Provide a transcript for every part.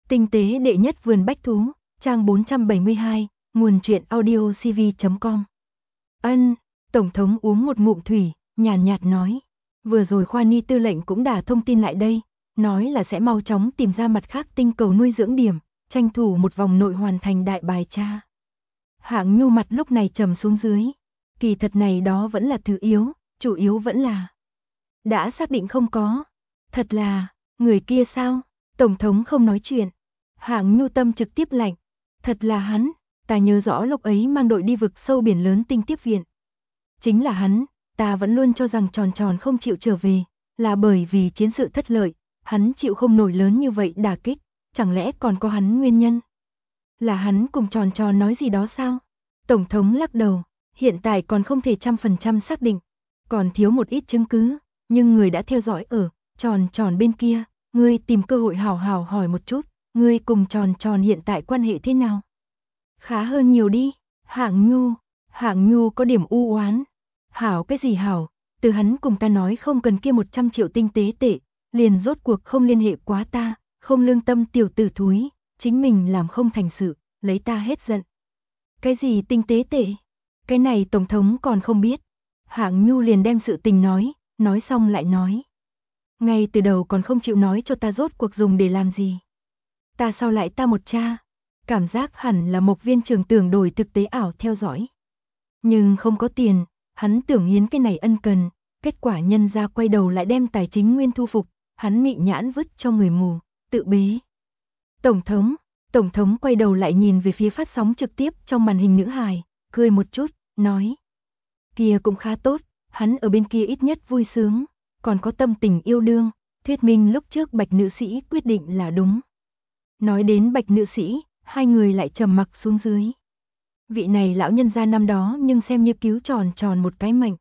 Tinh tế đệ nhất vườn bách thú, trang 472, nguồn truyện audiocv.com. Tổng thống uống một ngụm thủy, nhàn nhạt nói. Vừa rồi Khoa Ni tư lệnh cũng đã thông tin lại đây, nói là sẽ mau chóng tìm ra mặt khác tinh cầu nuôi dưỡng điểm, tranh thủ một vòng nội hoàn thành đại bài tra. Hạng Nhu mặt lúc này trầm xuống dưới. Kỳ thật này đó vẫn là thứ yếu, chủ yếu vẫn là đã xác định không có. Thật là, người kia sao? Tổng thống không nói chuyện. Hạng Nhu tâm trực tiếp lạnh. Thật là hắn, ta nhớ rõ lúc ấy mang đội đi vực sâu biển lớn tinh tiếp viện. Chính là hắn, ta vẫn luôn cho rằng Tròn Tròn không chịu trở về, là bởi vì chiến sự thất lợi, hắn chịu không nổi lớn như vậy đả kích, chẳng lẽ còn có hắn nguyên nhân? Là hắn cùng Tròn Tròn nói gì đó sao? Tổng thống lắc đầu, hiện tại còn không thể 100% xác định, còn thiếu một ít chứng cứ, nhưng người đã theo dõi ở Tròn Tròn bên kia, ngươi tìm cơ hội hào hào hỏi một chút, ngươi cùng Tròn Tròn hiện tại quan hệ thế nào? Khá hơn nhiều đi. Hạng Nhu có điểm u oán. Hảo cái gì hảo, từ hắn cùng ta nói không cần kia 100 triệu tinh tế tệ, liền rốt cuộc không liên hệ quá ta, không lương tâm tiểu tử thúi, chính mình làm không thành sự, lấy ta hết giận. Cái gì tinh tế tệ? Cái này tổng thống còn không biết. Hạng Nhu liền đem sự tình nói xong lại nói. Ngay từ đầu còn không chịu nói cho ta rốt cuộc dùng để làm gì. Ta sao lại ta một cha? Cảm giác hẳn là Mộc Viên trưởng tưởng đổi thực tế ảo theo dõi. Nhưng không có tiền, hắn tưởng hiến cái này ân cần, kết quả nhân ra quay đầu lại đem tài chính nguyên thu phục, hắn mị nhãn vứt cho người mù, tự bế. Tổng thống quay đầu lại nhìn về phía phát sóng trực tiếp trong màn hình nữ hài, cười một chút, nói. Kia cũng khá tốt, hắn ở bên kia ít nhất vui sướng, còn có tâm tình yêu đương, thuyết minh lúc trước Bạch nữ sĩ quyết định là đúng. Nói đến Bạch nữ sĩ, hai người lại trầm mặc xuống dưới. Vị này lão nhân gia năm đó nhưng xem như cứu Tròn Tròn một cái mệnh.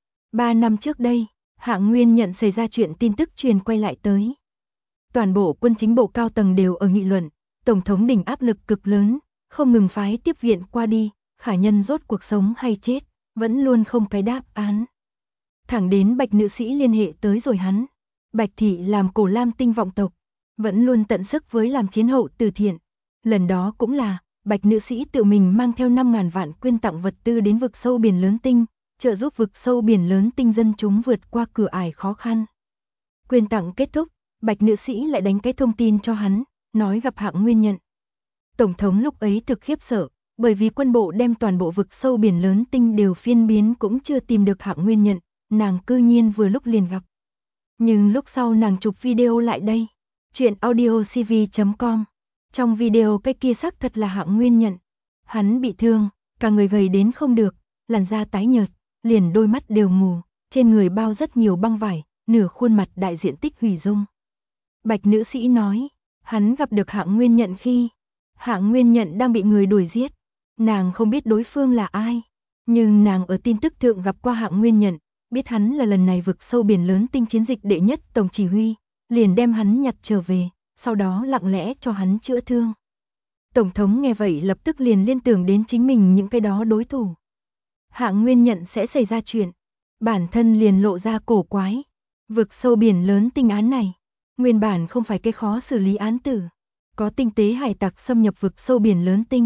3 năm trước đây, Hạng Nguyên nhận xảy ra chuyện tin tức truyền quay lại tới. Toàn bộ quân chính bộ cao tầng đều ở nghị luận, Tổng thống đỉnh áp lực cực lớn, không ngừng phái tiếp viện qua đi, khả nhân rốt cuộc sống hay chết, vẫn luôn không cái đáp án. Thẳng đến Bạch nữ sĩ liên hệ tới rồi hắn. Bạch thị làm Cổ Lam tinh vọng tộc, vẫn luôn tận sức với làm chiến hậu từ thiện. Lần đó cũng là Bạch nữ sĩ tự mình mang theo 5.000 vạn quyên tặng vật tư đến vực sâu biển lớn tinh, trợ giúp vực sâu biển lớn tinh dân chúng vượt qua cửa ải khó khăn. Quyên tặng kết thúc, Bạch nữ sĩ lại đánh cái thông tin cho hắn, nói gặp Hạng Nguyên nhận. Tổng thống lúc ấy thực khiếp sợ, bởi vì quân bộ đem toàn bộ vực sâu biển lớn tinh đều phiên biến cũng chưa tìm được Hạng Nguyên nhận, nàng cư nhiên vừa lúc liền gặp. Nhưng lúc sau nàng chụp video lại đây, chuyện audiocv.com. Trong video cái kia xác thật là Hạng Nguyên nhận. Hắn bị thương, cả người gầy đến không được, làn da tái nhợt, liền đôi mắt đều mù, trên người bao rất nhiều băng vải, nửa khuôn mặt đại diện tích hủy dung. Bạch nữ sĩ nói, hắn gặp được Hạng Nguyên nhận khi Hạng Nguyên nhận đang bị người đuổi giết. Nàng không biết đối phương là ai, nhưng nàng ở tin tức thượng gặp qua Hạng Nguyên nhận, biết hắn là lần này vực sâu biển lớn tinh chiến dịch đệ nhất tổng chỉ huy, liền đem hắn nhặt trở về, sau đó lặng lẽ cho hắn chữa thương. Tổng thống nghe vậy lập tức liền liên tưởng đến chính mình những cái đó đối thủ. Hạng Nguyên nhận sẽ xảy ra chuyện, bản thân liền lộ ra cổ quái. Vực sâu biển lớn tinh án này, nguyên bản không phải cái khó xử lý án tử, có tinh tế hải tặc xâm nhập vực sâu biển lớn tinh.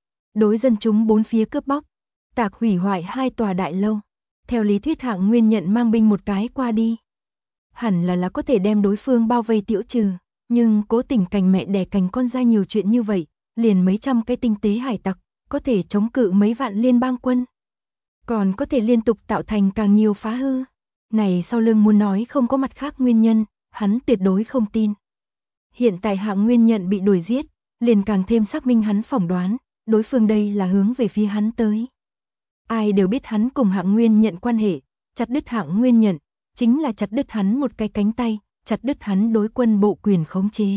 Đối dân chúng bốn phía cướp bóc, tạc hủy hoại 2 tòa đại lâu. Theo lý thuyết Hạng Nguyên nhận mang binh một cái qua đi, hẳn là có thể đem đối phương bao vây tiễu trừ, nhưng cố tình cành mẹ đẻ cành con ra nhiều chuyện như vậy, liền mấy trăm cái tinh tế hải tặc, có thể chống cự mấy vạn liên bang quân. Còn có thể liên tục tạo thành càng nhiều phá hư. Này sau lưng muốn nói không có mặt khác nguyên nhân, hắn tuyệt đối không tin. Hiện tại Hạng Nguyên nhận bị đuổi giết, liền càng thêm xác minh hắn phỏng đoán, đối phương đây là hướng về phía hắn tới. Ai đều biết hắn cùng Hạng Nguyên nhận quan hệ, chặt đứt Hạng Nguyên nhận, chính là chặt đứt hắn một cái cánh tay, chặt đứt hắn đối quân bộ quyền khống chế.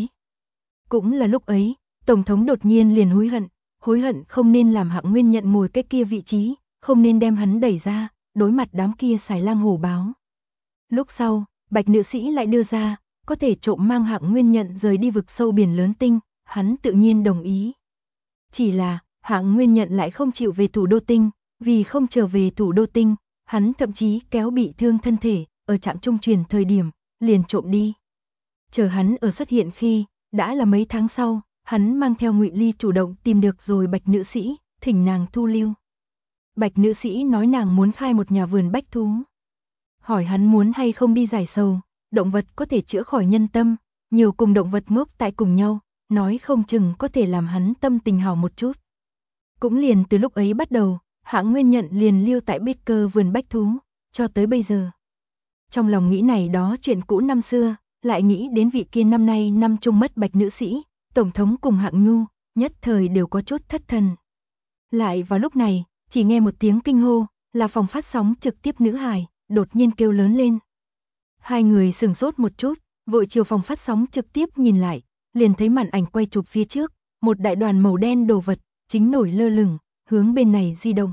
Cũng là lúc ấy, Tổng thống đột nhiên liền hối hận không nên làm Hạng Nguyên nhận ngồi cái kia vị trí, không nên đem hắn đẩy ra, đối mặt đám kia xài lang hổ báo. Lúc sau, Bạch nữ sĩ lại đưa ra, có thể trộm mang Hạng Nguyên nhận rời đi vực sâu biển lớn tinh, hắn tự nhiên đồng ý. Chỉ là, Hạng Nguyên nhận lại không chịu về thủ đô tinh, vì không trở về thủ đô tinh, hắn thậm chí kéo bị thương thân thể, ở trạm trung truyền thời điểm, liền trộm đi. Chờ hắn ở xuất hiện khi, Đã là mấy tháng sau, hắn mang theo Ngụy Ly chủ động tìm được rồi Bạch nữ sĩ, thỉnh nàng thu lưu. Bạch nữ sĩ nói nàng muốn khai một nhà vườn bách thú. Hỏi hắn muốn hay không đi giải sầu, động vật có thể chữa khỏi nhân tâm, nhiều cùng động vật ngốc tại cùng nhau, nói không chừng có thể làm hắn tâm tình hảo một chút. Cũng liền từ lúc ấy bắt đầu, Hạng Nguyên Nhận liền lưu tại Baker vườn bách thú, cho tới bây giờ. Trong lòng nghĩ này đó chuyện cũ năm xưa, lại nghĩ đến vị kia năm nay năm chung mất Bạch nữ sĩ, Tổng thống cùng Hạng Nhu, nhất thời đều có chút thất thần. Lại vào lúc này, chỉ nghe một tiếng kinh hô, là phòng phát sóng trực tiếp nữ hài, đột nhiên kêu lớn lên. Hai người sửng sốt một chút, vội chiều phòng phát sóng trực tiếp nhìn lại, liền thấy màn ảnh quay chụp phía trước, một đại đoàn màu đen đồ vật, chính nổi lơ lửng, hướng bên này di động.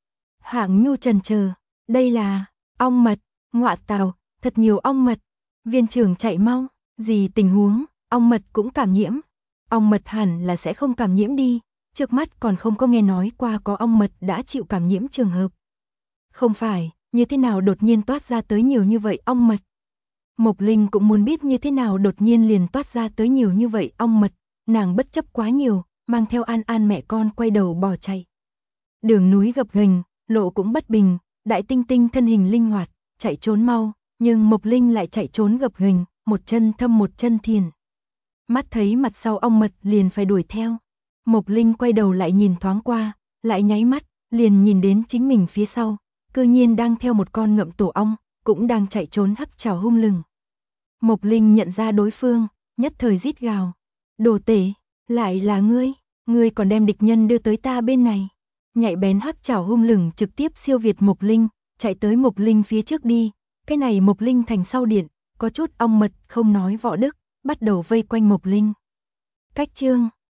Hạng Nhu chần chờ, đây là ong mật, ngọa tào, thật nhiều ong mật. Viên trưởng chạy mau, gì tình huống, ong mật cũng cảm nhiễm. Ong mật hẳn là sẽ không cảm nhiễm đi, trước mắt còn không có nghe nói qua có ong mật đã chịu cảm nhiễm trường hợp. Không phải, như thế nào đột nhiên toát ra tới nhiều như vậy ong mật. Mộc Linh cũng muốn biết như thế nào đột nhiên liền toát ra tới nhiều như vậy ong mật, nàng bất chấp quá nhiều, mang theo An An mẹ con quay đầu bỏ chạy. Đường núi gập ghềnh, lộ cũng bất bình, Đại Tinh Tinh thân hình linh hoạt, chạy trốn mau, nhưng Mộc Linh lại chạy trốn gập ghềnh, một chân thâm một chân thiền. Mắt thấy mặt sau ong mật liền phải đuổi theo. Mộc Linh quay đầu lại nhìn thoáng qua, lại nháy mắt, liền nhìn đến chính mình phía sau, cư nhiên đang theo một con ngậm tổ ong, cũng đang chạy trốn hắc trảo hung lừng. Mộc Linh nhận ra đối phương, nhất thời rít gào. Đồ tể, lại là ngươi còn đem địch nhân đưa tới ta bên này. Nhạy bén hắc trảo hung lừng trực tiếp siêu việt Mộc Linh, chạy tới Mộc Linh phía trước đi. Cái này Mộc Linh thành sau điện, có chút ong mật không nói võ đức, bắt đầu vây quanh Mộc Linh. Cách chương